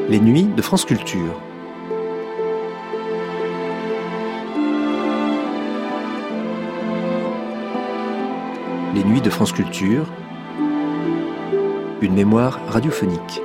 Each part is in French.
Les nuits de France Culture. Les nuits de France Culture. Une mémoire radiophonique.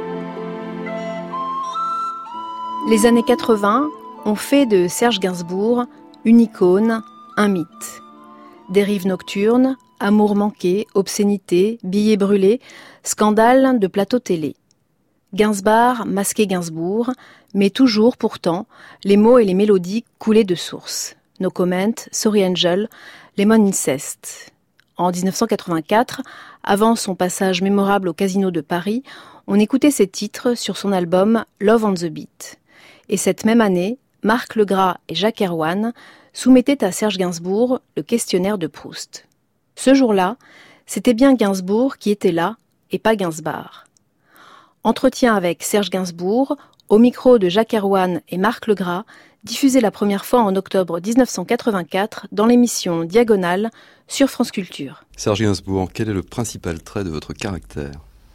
Les années 80 ont fait de Serge Gainsbourg une icône, un mythe. Dérives nocturnes, amour manqué, obscénité, billets brûlés, scandale de plateau télé. Gainsbourg masquait Gainsbourg, mais toujours pourtant les mots et les mélodies coulaient de source. No Comment, Sorry Angel, Lemon Incest. En 1984, avant son passage mémorable au Casino de Paris, on écoutait ses titres sur son album Love on the Beat. Et cette même année, Marc Legras et Jacques Erwann soumettaient à Serge Gainsbourg le questionnaire de Proust. Ce jour-là, c'était bien Gainsbourg qui était là et pas Gainsbourg. Entretien avec Serge Gainsbourg, au micro de Jacques Erwann et Marc Legras, diffusé la première fois en octobre 1984 dans l'émission Diagonale sur France Culture. Serge Gainsbourg, quel est le principal trait de votre caractère ?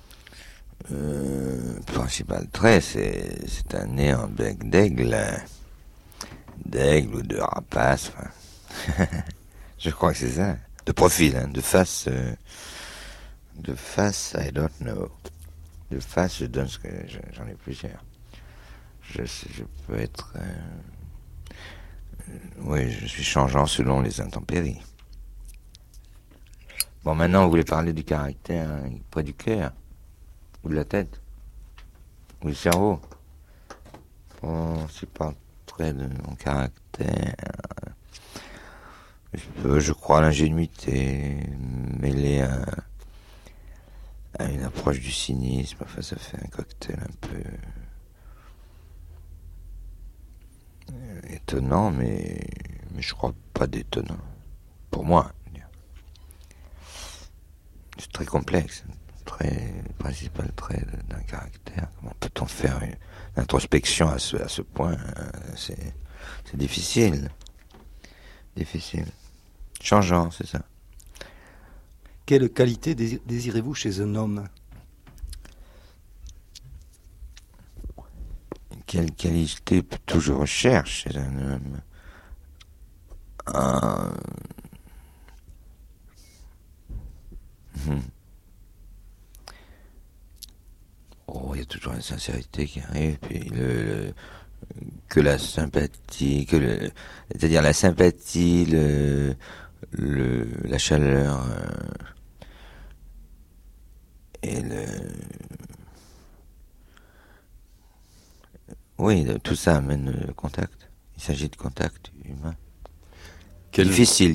Principal trait, c'est un nez en bec d'aigle ou de rapace. Enfin. Je crois que c'est ça. De profil, hein, de face, I don't know. De face, je donne ce que j'en ai plusieurs. Je peux être... oui, je suis changeant selon les intempéries. Bon, maintenant, vous voulez parler du caractère près du cœur, ou de la tête, ou du cerveau. Bon, c'est pas trait de mon caractère. Je crois à l'ingénuité, mêlée à une approche du cynisme. Enfin, ça fait un cocktail un peu étonnant, mais je crois pas d'étonnant. Pour moi, c'est très complexe, très principal trait d'un caractère. Comment peut-on faire une introspection à ce point? C'est difficile. Difficile. Changeant, c'est ça. Quelle qualité désirez-vous chez un homme ? Quelle qualité peut-on je recherche chez un homme ? Oh, il y a toujours la sincérité qui arrive, puis que la sympathie, c'est-à-dire la sympathie, la chaleur, et oui, tout ça amène le contact. Il s'agit de contact humain. Difficile,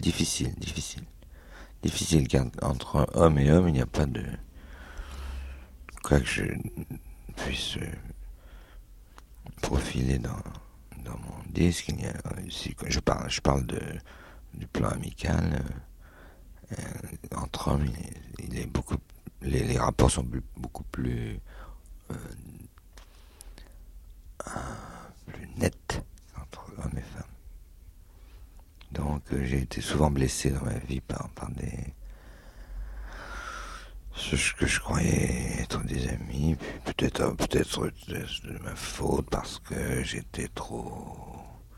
car entre homme et homme, il n'y a pas de... Quoi que je puisse profiler dans mon disque, il y a, je parle du plan amical. Entre hommes, il est beaucoup... Les rapports sont beaucoup plus nets entre hommes et femmes. Donc j'ai été souvent blessé dans ma vie par ce que je croyais être des amis, puis peut-être de ma faute parce que j'étais trop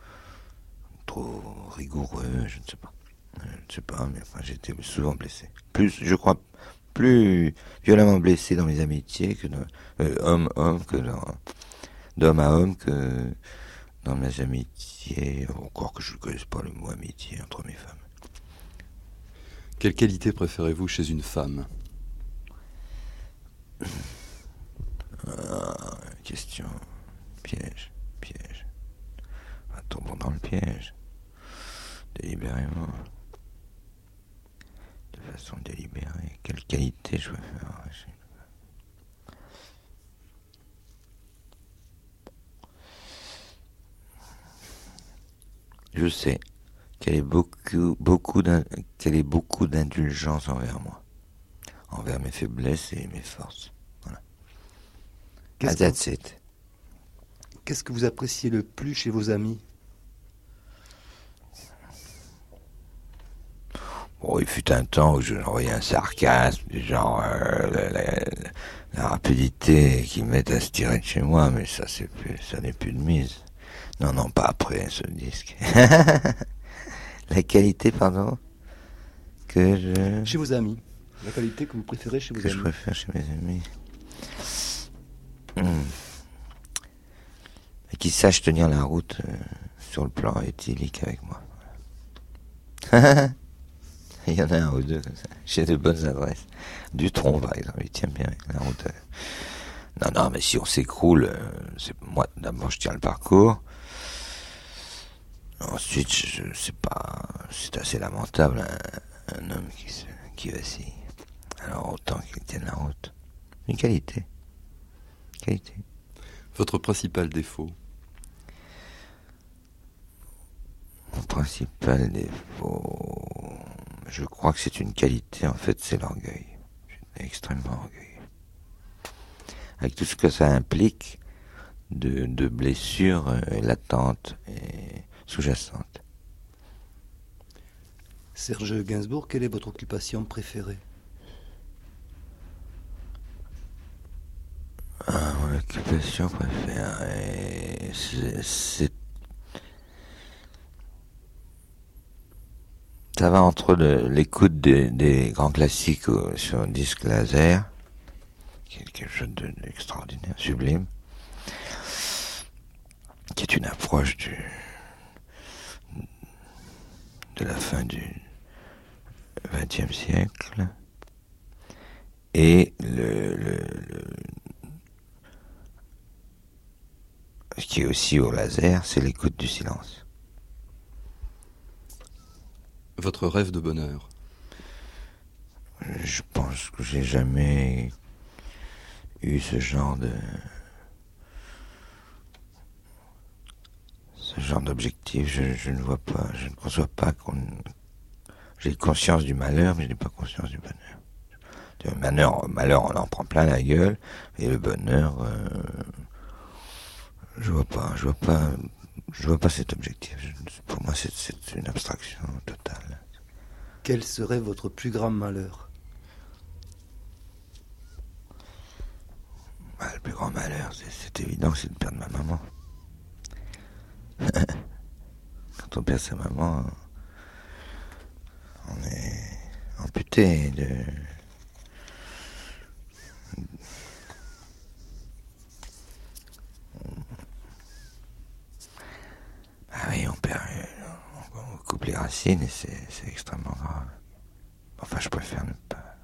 rigoureux, je ne sais pas, mais enfin j'étais souvent blessé. Je crois plus violemment blessé dans mes amitiés que homme-homme, que d'homme à homme, que dans mes amitiés, encore que je ne connaisse pas le mot amitié entre mes femmes. Quelle qualité préférez-vous chez une femme ? Question piège. Tombons dans le piège, délibérément, de façon délibérée. Quelle qualité je veux faire? Je sais qu'elle est beaucoup d'indulgence envers moi, envers mes faiblesses et mes forces. Voilà. That's it. Qu'est-ce que vous appréciez le plus chez vos amis ? Bon, il fut un temps où je envoyais un sarcasme du genre La rapidité qu'ils mettent à se tirer de chez moi, mais ça n'est plus de mise. Non, pas après ce disque. La qualité, pardon, que je... Chez vos amis. La qualité que vous préférez chez vos que amis. je préfère chez mes amis. Et qui sachent tenir la route sur le plan éthylique avec moi. Il y en a un ou deux comme ça. J'ai de bonnes adresses. Dutronc, par exemple, il tient bien la route. Non, mais si on s'écroule, c'est moi, d'abord je tiens le parcours. Ensuite, c'est assez lamentable, un homme qui vacille. Alors autant qu'il tienne la route. Une qualité. Votre principal défaut? Mon principal défaut, je crois que c'est une qualité, en fait, c'est l'orgueil. Je suis extrêmement orgueilleux. Avec tout ce que ça implique de blessures latentes et sous-jacentes. Serge Gainsbourg, quelle est votre occupation préférée? Mon occupation préférée, ça va entre l'écoute des grands classiques sur un disque laser, qui est quelque chose d'extraordinaire, sublime, qui est une approche de la fin du XXe siècle, et ce qui est aussi au laser, c'est l'écoute du silence. Votre rêve de bonheur? Je pense que j'ai jamais eu ce genre d'objectif. Je ne vois pas, je ne conçois pas j'ai conscience du malheur, mais je n'ai pas conscience du bonheur. Le malheur, on en prend plein la gueule, et le bonheur, je vois pas cet objectif. Pour moi, c'est une abstraction totale. Quel serait votre plus grand malheur? Le plus grand malheur, c'est évident que c'est de perdre ma maman. Quand on perd sa maman, on est amputé de... Ah oui, on coupe les racines et c'est extrêmement grave. Enfin, je préfère ne pas...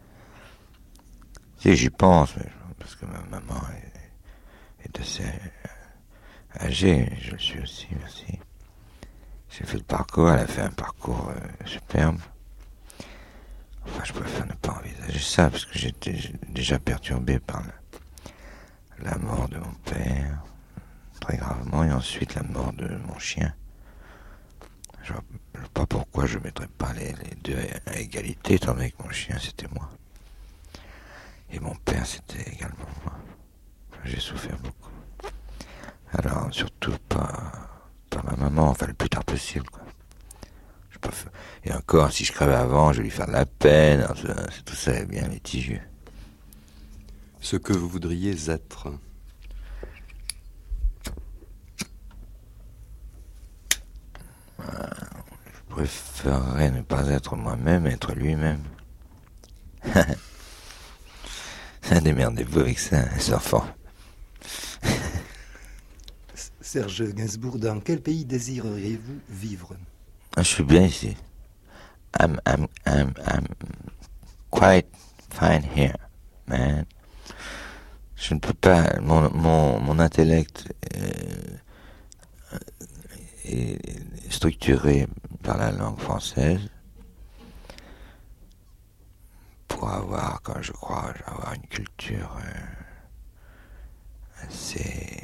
Si, j'y pense, mais parce que ma maman est assez âgée, je le suis aussi, merci. J'ai fait le parcours, elle a fait un parcours superbe. Enfin, je préfère ne pas envisager ça, parce que j'étais déjà perturbé par la mort de mon père, très gravement, et ensuite la mort de mon chien. Je vois pas pourquoi je ne mettrais pas les deux à égalité, étant donné que mon chien c'était moi. Et mon père c'était également moi. Enfin, j'ai souffert beaucoup. Alors, surtout pas ma maman, enfin le plus tard possible, quoi. Et encore, si je crève avant, je vais lui faire de la peine, tout ça est bien litigieux. Ce que vous voudriez être? Je préférerais ne pas être moi-même, être lui-même. Démerdez-vous avec ça, les enfants. Serge Gainsbourg, dans quel pays désireriez-vous vivre? Je suis bien ici. I'm quite fine here, man. Je ne peux pas. Mon intellect est structuré par la langue française pour avoir, quand je crois, avoir une culture assez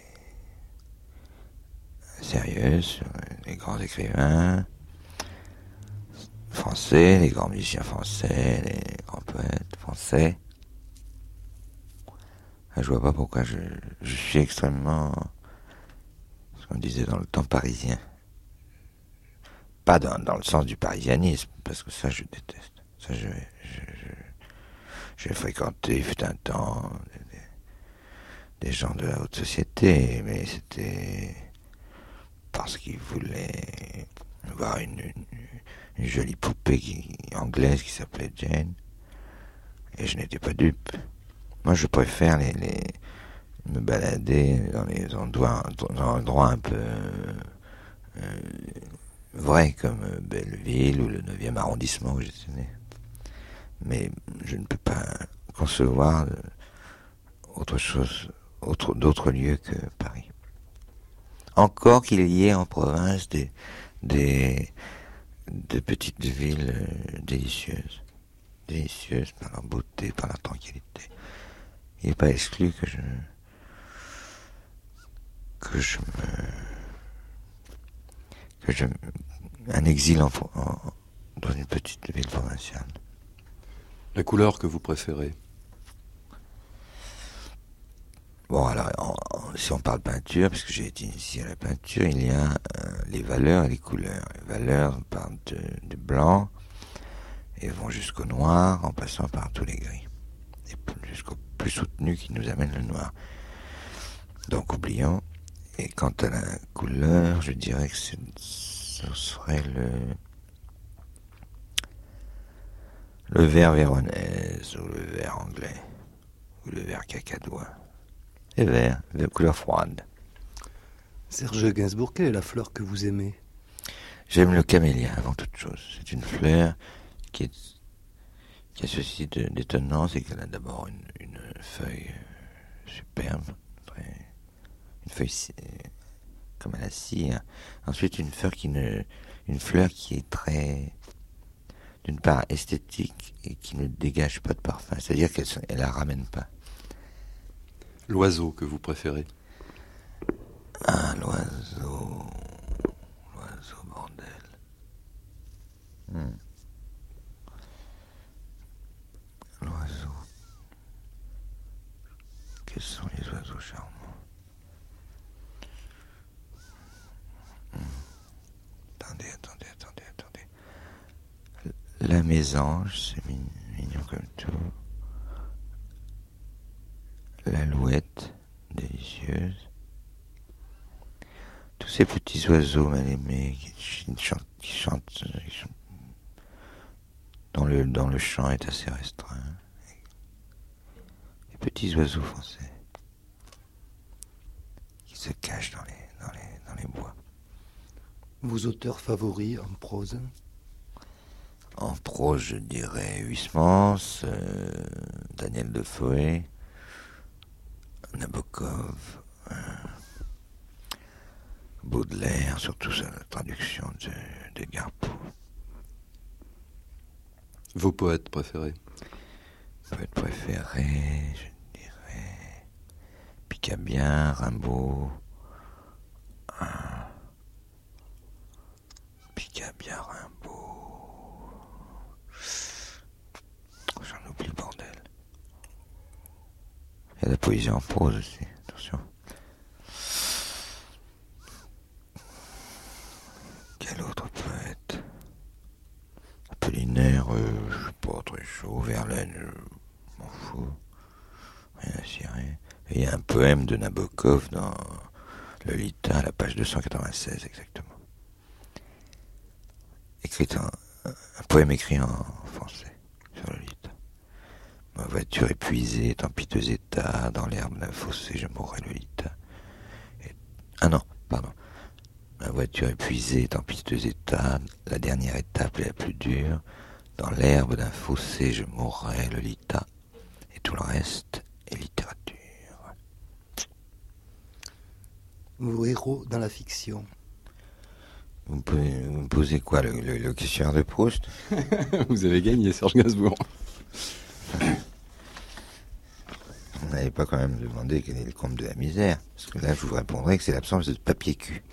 sérieuse sur les grands écrivains français, les grands musiciens français, les grands poètes français. Je vois pas pourquoi je suis extrêmement, ce qu'on disait dans le temps, parisien. Pas dans le sens du parisianisme, parce que ça je déteste. Ça je J'ai fréquenté, fut un temps, des gens de la haute société, mais c'était parce qu'ils voulaient voir une jolie poupée anglaise qui s'appelait Jane, et je n'étais pas dupe. Moi, je préfère me balader dans les endroits un peu vrais, comme Belleville ou le 9e arrondissement où j'étais né. Mais je ne peux pas concevoir d'autres lieux que Paris. Encore qu'il y ait en province de petites villes délicieuses par leur beauté, par leur tranquillité. Il n'est pas exclu un exil dans une petite ville provinciale. La couleur que vous préférez? Bon, alors, si on parle peinture, puisque j'ai été initié à la peinture, il y a les valeurs et les couleurs. Les valeurs partent du blanc et vont jusqu'au noir, en passant par tous les gris. Et jusqu'au plus soutenu qui nous amène le noir. Donc, oublions. Et quant à la couleur, je dirais que ce serait le vert véronèse, ou le vert anglais, ou le vert cacadois. Et vert, de couleur froide. Serge Gainsbourg, quelle est la fleur que vous aimez? J'aime le camélia avant toute chose. C'est une fleur qui a ceci d'étonnant, c'est qu'elle a d'abord une feuille superbe, une feuille comme à la cire. Ensuite, une fleur qui est très, d'une part esthétique et qui ne dégage pas de parfum. C'est-à-dire qu'elle la ramène pas. L'oiseau que vous préférez? Ah, l'oiseau, bordel. L'oiseau. Quels sont les oiseaux charmants? Attendez. La mésange, c'est mignon comme tout. L'alouette, délicieuse. Tous ces petits oiseaux mal aimés qui chantent dont le chant est assez restreint. Les petits oiseaux français qui se cachent dans les bois. Vos auteurs favoris en prose? En prose, je dirais Huysmans, Daniel Defoe, Nabokov, Baudelaire, surtout sa traduction d'Edgar Poe. Vos poètes préférés? Poète préféré, je dirais Picabia, Rimbaud. Picabia, Rimbaud. J'en oublie le bordel. Il y a la poésie en prose aussi, attention. Quel autre poète? Apollinaire, je sais pas, très chaud. Verlaine, je m'en fous. Rien à cirer. Et il y a un poème de Nabokov dans Lolita, à la page 296 exactement. Un poème écrit en français sur Lolita. Ma voiture épuisée est en piteux état, dans l'herbe d'un fossé je mourrai Lolita. Ma voiture épuisée est en piteux état, la dernière étape est la plus dure, dans l'herbe d'un fossé je mourrai Lolita, et tout le reste est littérature. Vos héros dans la fiction? Vous me posez quoi, le questionnaire de Proust? Vous avez gagné, Serge Gainsbourg. Vous n'avez pas quand même demandé quel est le comble de la misère, parce que là je vous répondrai que c'est l'absence de papier cul.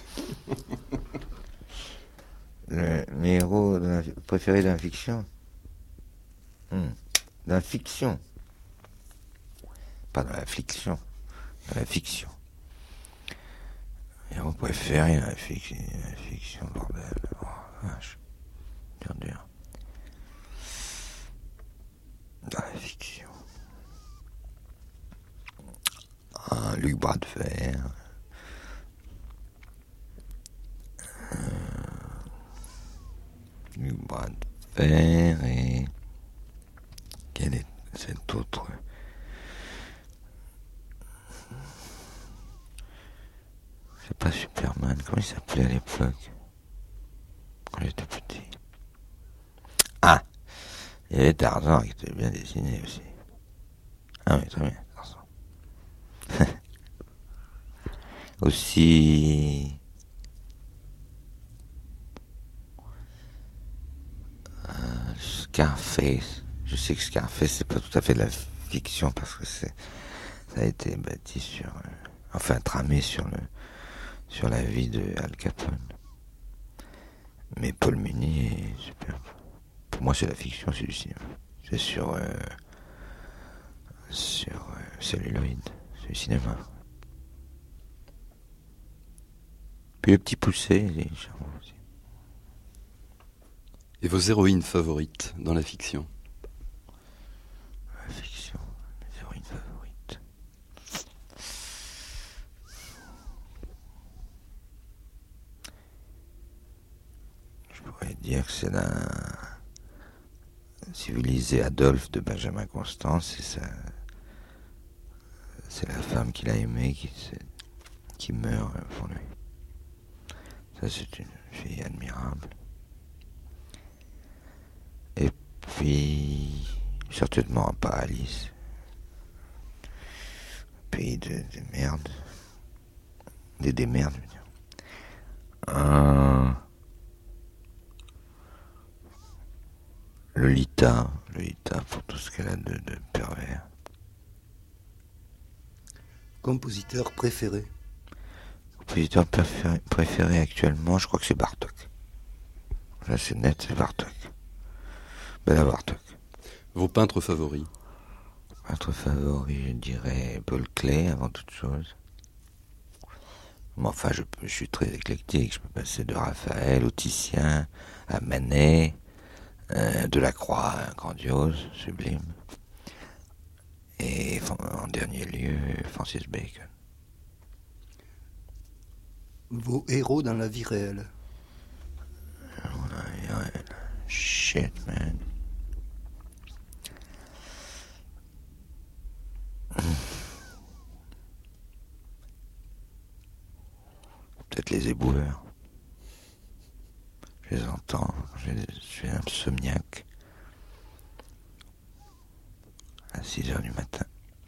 Mes héros préférés dans la fiction? Dans la fiction. Pas dans la fiction. Dans la fiction. Mes héros préférés dans la fiction, bordel. Oh, vache. Dur. Dans la fiction. un Luc Bras de Fer. Luc Bras de Fer et... Quel est cet autre? C'est pas Superman, comment il s'appelait à l'époque? Quand j'étais petit. Ah! Il y avait Tarzan qui était bien dessiné aussi. Ah oui, très bien, Tarzan. Aussi... Scarface. Je sais que Scarface, c'est pas tout à fait de la fiction parce que ça a été bâti sur... enfin, tramé sur la vie de Al Capone. Mais Paul Muni est super. Pour moi, c'est la fiction, c'est du cinéma. C'est sur celluloïd, c'est du cinéma. Puis le petit poussé, il est charmant aussi. Et vos héroïnes favorites dans la fiction? La fiction, mes héroïnes favorites. Je pourrais dire que c'est la civilisée Adolphe de Benjamin Constant, c'est la femme qu'il a aimée qui meurt pour lui. Ça, c'est une fille admirable. Et puis, certainement pas Alice. Pays de merde. Des démerdes, je veux dire. Lolita pour tout ce qu'elle a de pervers. Compositeur préféré? Compositeur préféré actuellement, je crois que c'est Bartók. Là, c'est net, c'est Bartók. Béla Bartók. Vos peintres favoris? Peintre favori, je dirais Paul Klee avant toute chose. Mais enfin, je suis très éclectique. Je peux passer de Raphaël au Titien à Manet, Delacroix, grandiose, sublime. Et en dernier lieu, Francis Bacon. Vos héros dans la vie réelle? Shit, man. Peut-être les éboueurs. Je les entends, je suis insomniaque. À 6h du matin.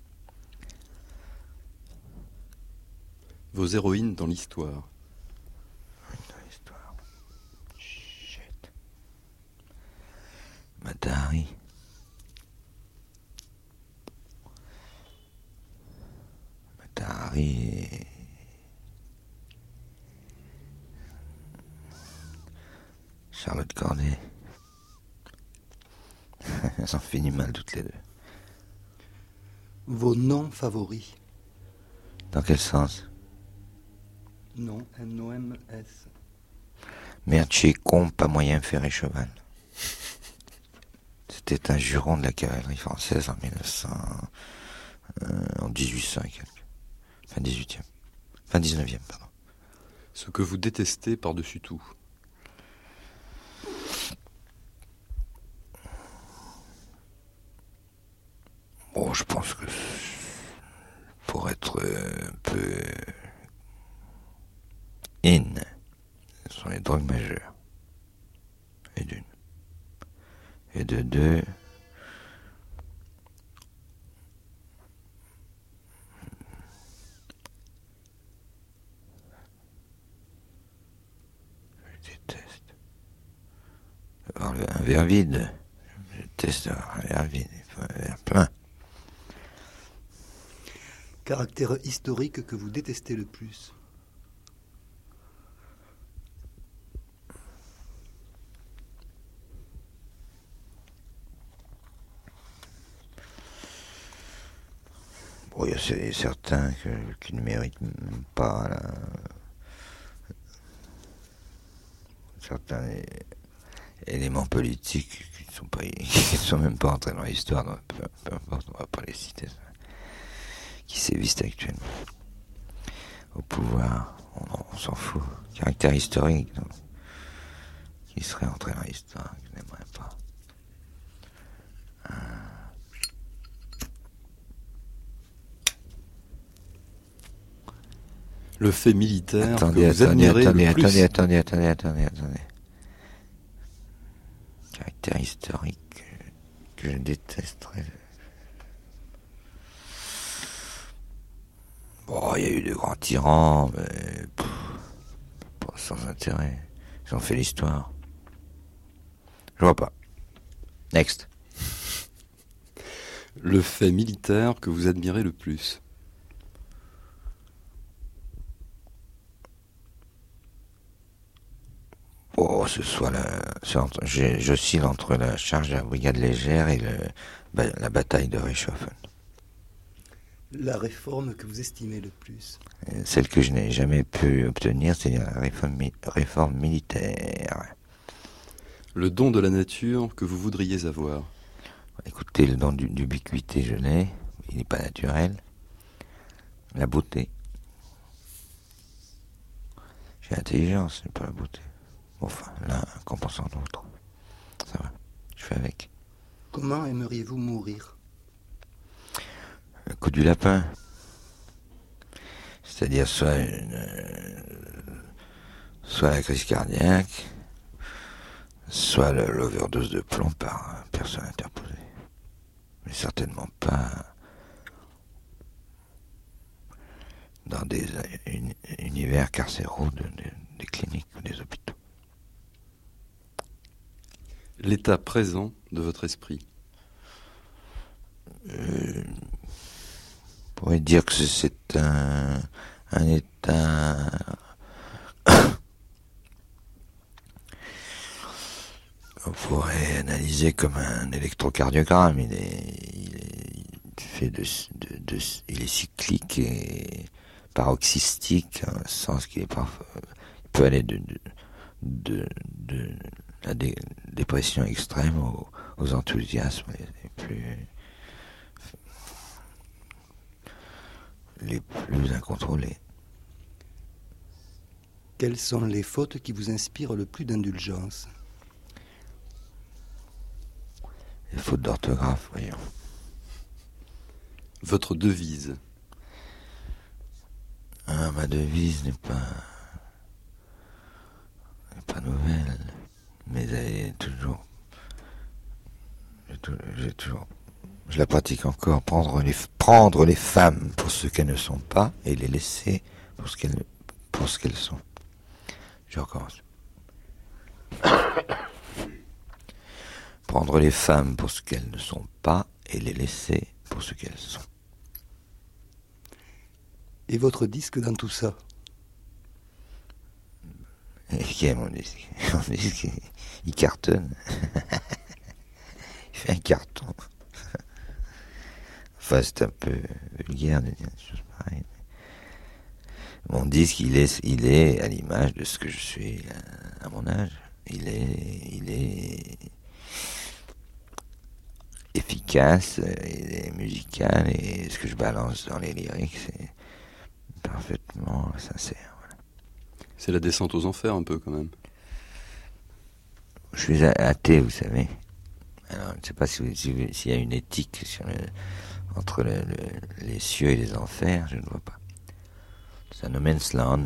Vos héroïnes dans l'histoire? Dans l'histoire. Shit. Matahari. Et... Charlotte Corday. Elles ont fini mal toutes les deux. Vos noms favoris? Dans quel sens? Non, N-O-M-S. Mercier, con, pas moyen, fer et cheval. C'était un juron de la cavalerie française en 1900... en 1800 et quelques. Fin 18e. Fin 19e, pardon. Ce que vous détestez par-dessus tout? Bon, je pense que pour être un peu ce sont les drogues majeures. Et d'une. Et de deux, je déteste avoir un verre vide. Je déteste avoir un verre vide. Il faut un verre plein. Caractère historique que vous détestez le plus? Bon, il y a certains qui ne méritent même pas certains éléments politiques qui ne sont même pas entrés dans l'histoire, peu importe, on ne va pas les citer, qui sévissent actuellement au pouvoir. On s'en fout. Caractère historique, donc, qui serait entré dans l'histoire, que je n'aimerais pas. Le fait militaire Attendez, que vous admirez le plus. attendez. Caractère historique que je détesterais. Bon, il y a eu de grands tyrans, mais pas sans intérêt. Ils ont fait l'histoire. Je vois pas. Next. Le fait militaire que vous admirez le plus. Oh, j'oscille entre la charge de la brigade légère et la bataille de Reichshoffen. La réforme que vous estimez le plus. Celle que je n'ai jamais pu obtenir, c'est la réforme militaire. Le don de la nature que vous voudriez avoir. Écoutez, le don d'ubiquité, je l'ai. Il n'est pas naturel. La beauté. J'ai l'intelligence, c'est pas la beauté. Enfin, l'un compensant l'autre. Ça va, je fais avec. Comment aimeriez-vous mourir? Le coup du lapin. C'est-à-dire soit la crise cardiaque, soit l'overdose de plomb par personne interposée. Mais certainement pas dans des univers carcéraux des cliniques ou des hôpitaux. L'état présent de votre esprit. On pourrait dire que c'est un état on pourrait analyser comme un électrocardiogramme. Il est cyclique et paroxystique, en ce sens qu'il est parfois, il peut aller de la dépression extrême aux enthousiasmes les plus incontrôlés. Quelles sont les fautes qui vous inspirent le plus d'indulgence? Les fautes d'orthographe, voyons. Votre devise. Ma devise n'est pas nouvelle, mais elle est toujours. Je la pratique encore. Prendre les femmes pour ce qu'elles ne sont pas et les laisser pour ce qu'elles sont. Je recommence. Prendre les femmes pour ce qu'elles ne sont pas et les laisser pour ce qu'elles sont. Et votre disque dans tout ça? Et qui est mon disque? Mon disque, il cartonne. Il fait un carton. Enfin, c'est un peu vulgaire de dire des choses pareilles. Mon disque, il est à l'image de ce que je suis à mon âge. Il est efficace, il est musical, et ce que je balance dans les lyriques, c'est parfaitement sincère. Voilà. C'est la descente aux enfers un peu quand même. Je suis athée, vous savez. Alors, je ne sais pas s'il y a une éthique entre les cieux et les enfers, je ne vois pas. C'est un no man's land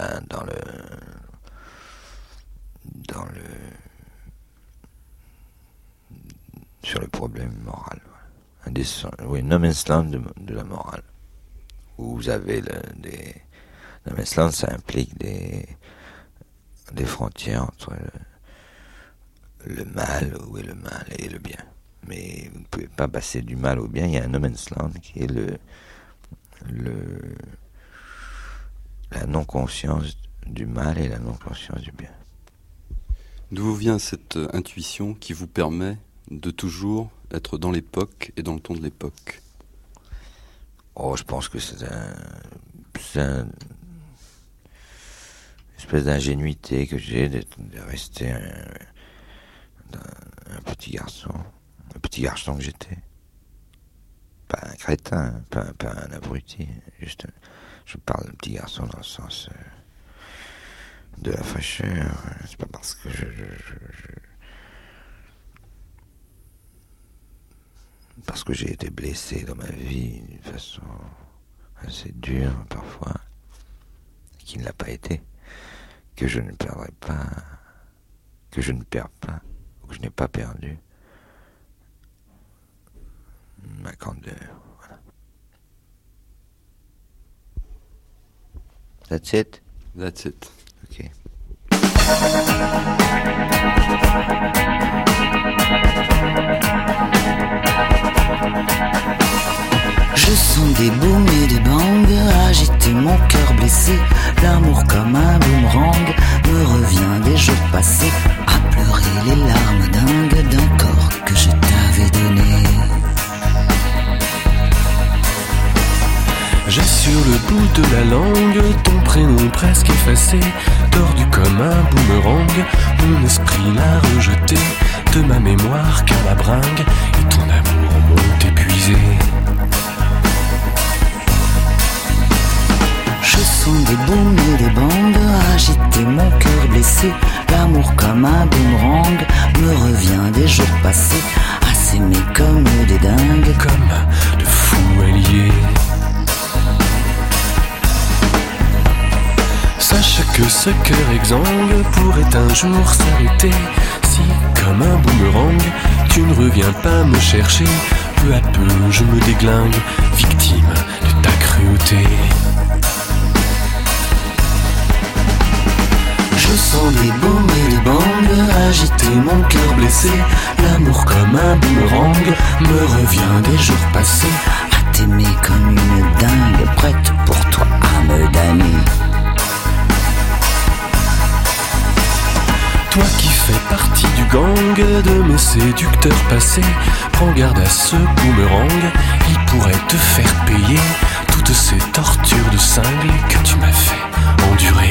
sur le problème moral. Voilà. No man's land de la morale. Où vous avez no man's land, ça implique des frontières entre le mal, où est le mal, et le bien. Mais vous ne pouvez pas passer du mal au bien. Il y a un no man's land qui est la non-conscience du mal et la non-conscience du bien. D'où vous vient cette intuition qui vous permet de toujours être dans l'époque et dans le ton de l'époque? Oh, je pense que c'est une espèce d'ingénuité que j'ai de rester un petit garçon que j'étais. Pas un crétin, pas un abruti. Juste, je parle d'un petit garçon dans le sens de la fraîcheur. C'est pas parce que parce que j'ai été blessé dans ma vie d'une façon assez dure parfois, qui ne l'a pas été, que je ne perdrai pas, que je ne perds pas, ou que je n'ai pas perdu ma candeur. Voilà. That's it? That's it. Ok. Je sens des booms et des bangs agiter mon cœur blessé. L'amour comme un boomerang me revient des jours passés, à pleurer les larmes dingues d'un corps que je t'avais donné. J'ai sur le bout de la langue ton prénom presque effacé, tordu comme un boomerang. Mon esprit l'a rejeté de ma mémoire car la bringue et ton amour m'ont épuisé. Je sens des booms et des bangs agiter mon cœur blessé. L'amour comme un boomerang me revient des jours passés, à s'aimer comme des dingues, Comme de fous alliés. Sache que ce cœur exsangue pourrait un jour s'arrêter si, comme un boomerang, tu ne reviens pas me chercher. Peu à peu je me déglingue, victime de ta cruauté. Je sens des booms et des bangs agiter mon cœur blessé. L'amour comme un boomerang me revient des jours passés, à t'aimer comme une dingue, prête pour toi à me damner. Toi qui fais partie du gang de mes séducteurs passés, prends garde à ce boomerang, il pourrait te faire payer toutes ces tortures de cinglé que tu m'as fait endurer.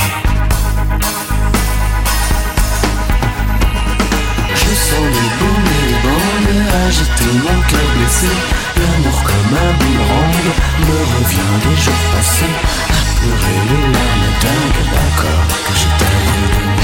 Je sens des booms et des bangs agiter mon cœur blessé. L'amour comme un boomerang me revient des jours passés, à pleurer les larmes dingues d'un corps que je t'avais donné.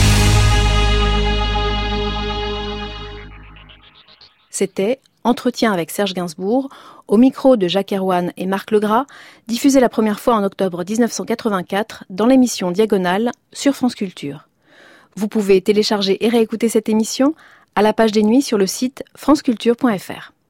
C'était Entretien avec Serge Gainsbourg, au micro de Jacques Erwan et Marc Legras, diffusé la première fois en octobre 1984 dans l'émission Diagonale sur France Culture. Vous pouvez télécharger et réécouter cette émission à la page des nuits sur le site franceculture.fr.